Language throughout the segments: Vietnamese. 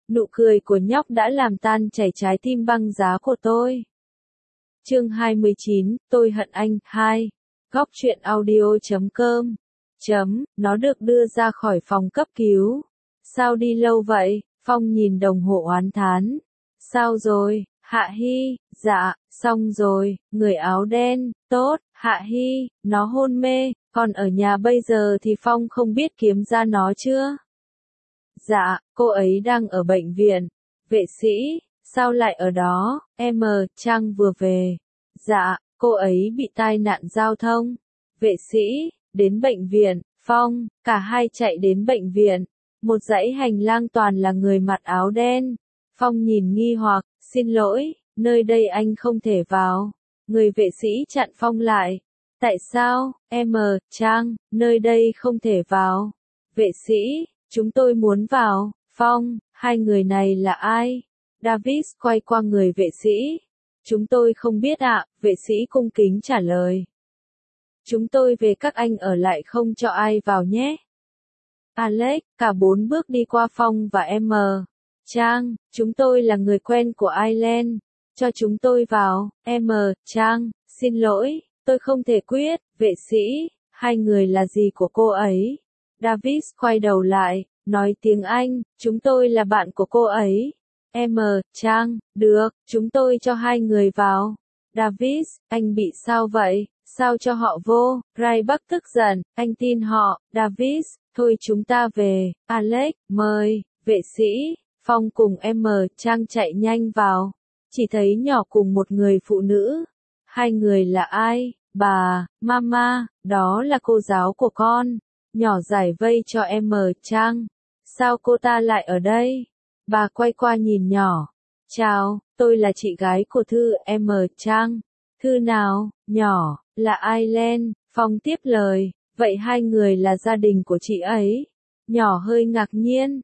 Nụ cười của nhóc đã làm tan chảy trái tim băng giá của tôi. Chương 29, tôi hận anh, 2. Góc truyện audio.com. Nó được đưa ra khỏi phòng cấp cứu. Sao đi lâu vậy? Phong nhìn đồng hồ oán thán. Sao rồi, Hạ Hy? Dạ, xong rồi, người áo đen, tốt, Hạ Hy, nó hôn mê, còn ở nhà bây giờ thì Phong không biết kiếm ra nó chưa? Dạ, cô ấy đang ở bệnh viện. Vệ sĩ, sao lại ở đó? Trang vừa về. Dạ, cô ấy bị tai nạn giao thông. Vệ sĩ, đến bệnh viện. Phong, cả hai chạy đến bệnh viện. Một dãy hành lang toàn là người mặc áo đen. Phong nhìn nghi hoặc, xin lỗi, nơi đây anh không thể vào. Người vệ sĩ chặn Phong lại. Tại sao? Trang, nơi đây không thể vào. Vệ sĩ, chúng tôi muốn vào. Phong, hai người này là ai? Davis quay qua người vệ sĩ. Chúng tôi không biết ạ, vệ sĩ cung kính trả lời. Chúng tôi về các anh ở lại không cho ai vào nhé. Alex, cả bốn bước đi qua Phong và Trang, chúng tôi là người quen của Ireland, cho chúng tôi vào. Trang, xin lỗi, tôi không thể quyết. Vệ sĩ, hai người là gì của cô ấy? Davis quay đầu lại, nói tiếng Anh, chúng tôi là bạn của cô ấy. Trang, được, chúng tôi cho hai người vào. Davis, anh bị sao vậy? Sao cho họ vô? Ryback tức giận, anh tin họ. Davis, thôi chúng ta về. Alex, mời. Vệ sĩ, Phong cùng Trang chạy nhanh vào. Chỉ thấy nhỏ cùng một người phụ nữ. Hai người là ai? Bà, mama, đó là cô giáo của con. Nhỏ giải vây cho Trang. Sao cô ta lại ở đây? Bà quay qua nhìn nhỏ. Chào, tôi là chị gái của Thư, Trang. Thư nào? Nhỏ, là Ireland. Phong tiếp lời. Vậy hai người là gia đình của chị ấy? Nhỏ hơi ngạc nhiên.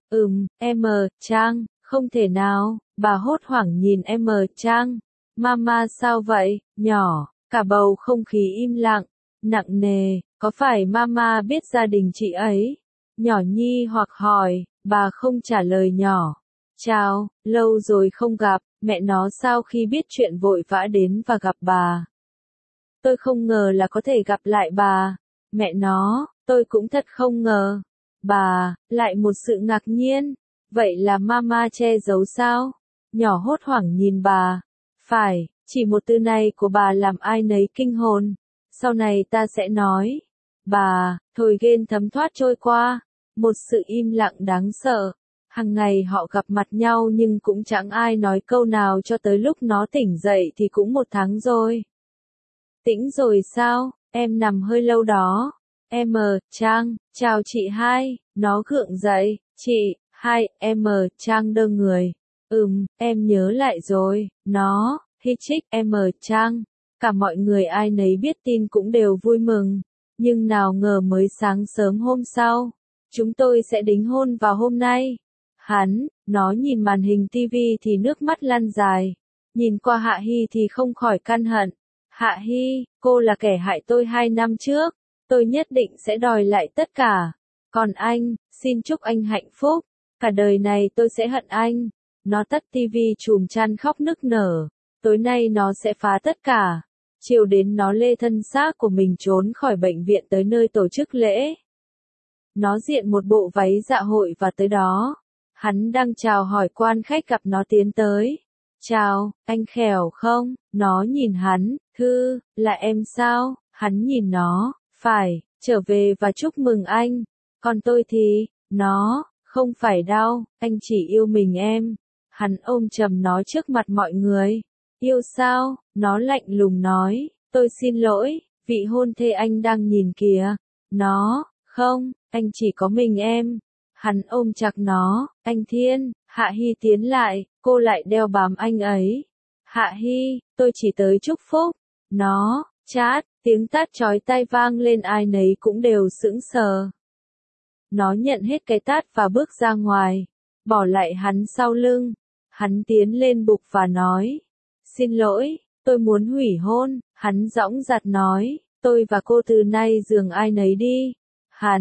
Trang, không thể nào. Bà hốt hoảng nhìn Trang. Mama sao vậy? Nhỏ, cả bầu không khí im lặng, nặng nề. Có phải mama biết gia đình chị ấy? Nhỏ nghi hoặc hỏi. Bà không trả lời nhỏ. Chào, lâu rồi không gặp. Mẹ nó sau khi biết chuyện vội vã đến và gặp bà. Tôi không ngờ là có thể gặp lại bà. Mẹ nó, tôi cũng thật không ngờ. Bà, lại một sự ngạc nhiên. Vậy là mama che giấu sao? Nhỏ hốt hoảng nhìn bà. Phải, chỉ một từ này của bà làm ai nấy kinh hồn. Sau này ta sẽ nói. Bà, thôi ghen thấm thoát trôi qua. Một sự im lặng đáng sợ. Hằng ngày họ gặp mặt nhau nhưng cũng chẳng ai nói câu nào cho tới lúc nó tỉnh dậy thì cũng 1 tháng rồi. Tỉnh rồi sao? Em nằm hơi lâu đó. Trang, chào chị hai. Nó gượng dậy. Chị, hai, Trang đơ người. Em nhớ lại rồi. Nó, Hitchik, Trang. Cả mọi người ai nấy biết tin cũng đều vui mừng. Nhưng nào ngờ mới sáng sớm hôm sau, chúng tôi sẽ đính hôn vào hôm nay. Nó nhìn màn hình tivi thì nước mắt lăn dài. Nhìn qua Hạ Hy thì không khỏi căn hận. Hạ Hy, cô là kẻ hại tôi 2 năm trước. Tôi nhất định sẽ đòi lại tất cả. Còn anh, xin chúc anh hạnh phúc. Cả đời này tôi sẽ hận anh. Nó tắt tivi chùm chăn khóc nức nở. Tối nay nó sẽ phá tất cả. Chiều đến nó lê thân xác của mình trốn khỏi bệnh viện tới nơi tổ chức lễ. Nó diện một bộ váy dạ hội và tới đó. Hắn đang chào hỏi quan khách gặp nó tiến tới. Chào, anh khỏe không? Nó nhìn hắn. Thư, là em sao? Hắn nhìn nó. Phải, trở về và chúc mừng anh. Còn tôi thì, nó, không phải đâu, anh chỉ yêu mình em. Hắn ôm chầm nó trước mặt mọi người. Yêu sao? Nó lạnh lùng nói. Tôi xin lỗi, vị hôn thê anh đang nhìn kìa. Nó, không, anh chỉ có mình em. Hắn ôm chặt nó. Anh Thiên. Hạ Hy tiến lại, cô lại đeo bám anh ấy. Hạ Hy, tôi chỉ tới chúc phúc. Nó, chát, tiếng tát chói tai vang lên ai nấy cũng đều sững sờ. Nó nhận hết cái tát và bước ra ngoài, bỏ lại hắn sau lưng. Hắn tiến lên bục và nói. Xin lỗi, tôi muốn hủy hôn. Hắn dõng dạc nói, tôi và cô từ nay giường ai nấy đi.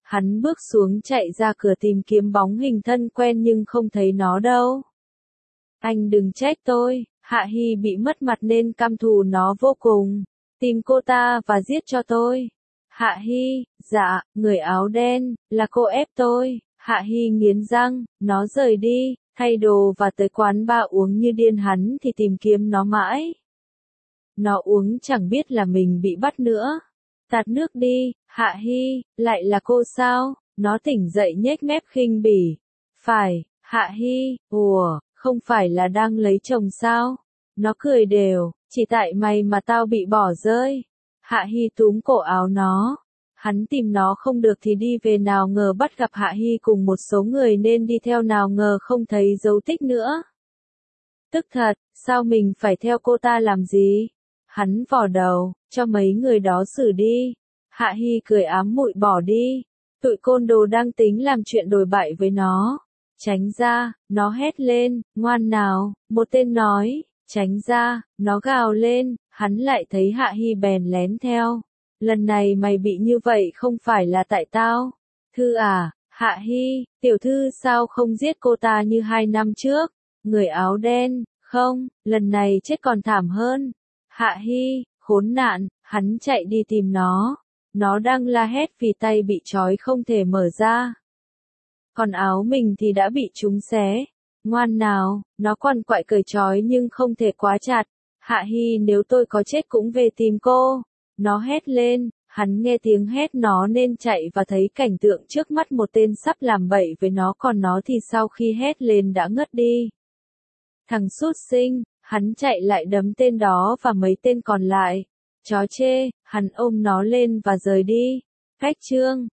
Hắn bước xuống chạy ra cửa tìm kiếm bóng hình thân quen nhưng không thấy nó đâu. Anh đừng trách tôi, Hạ Hi bị mất mặt nên căm thù nó vô cùng. Tìm cô ta và giết cho tôi. Hạ Hi, dạ, người áo đen, là cô ép tôi. Hạ Hi nghiến răng, nó rời đi, thay đồ và tới quán bar uống như điên hắn thì tìm kiếm nó mãi. Nó uống chẳng biết là mình bị bắt nữa. Tạt nước đi, Hạ Hi, lại là cô sao? Nó tỉnh dậy nhếch mép khinh bỉ. Phải, Hạ Hi, ủa, không phải là đang lấy chồng sao? Nó cười đều, chỉ tại mày mà tao bị bỏ rơi. Hạ Hi túm cổ áo nó. Hắn tìm nó không được thì đi về, nào ngờ bắt gặp Hạ Hi cùng một số người nên đi theo, nào ngờ không thấy dấu tích nữa. Tức thật, sao mình phải theo cô ta làm gì? Hắn vò đầu, cho mấy người đó xử đi. Hạ Hi cười ám muội bỏ đi. Tụi côn đồ đang tính làm chuyện đồi bại với nó. Tránh ra, nó hét lên, ngoan nào, một tên nói, tránh ra, nó gào lên, hắn lại thấy Hạ Hi bèn lén theo. Lần này mày bị như vậy không phải là tại tao. Thư à, Hạ Hi, tiểu thư sao không giết cô ta như 2 năm trước? Người áo đen, không, lần này chết còn thảm hơn. Hạ Hi, khốn nạn, hắn chạy đi tìm nó. Nó đang la hét vì tay bị trói không thể mở ra. Còn áo mình thì đã bị chúng xé. Ngoan nào, nó quằn quại cởi trói nhưng không thể quá chặt. Hạ Hi, nếu tôi có chết cũng về tìm cô. Nó hét lên, hắn nghe tiếng hét nó nên chạy và thấy cảnh tượng trước mắt, một tên sắp làm bậy với nó, còn nó thì sau khi hét lên đã ngất đi. Thằng sút sinh, hắn chạy lại đấm tên đó và mấy tên còn lại. Chó chê, hắn ôm nó lên và rời đi. Cách chương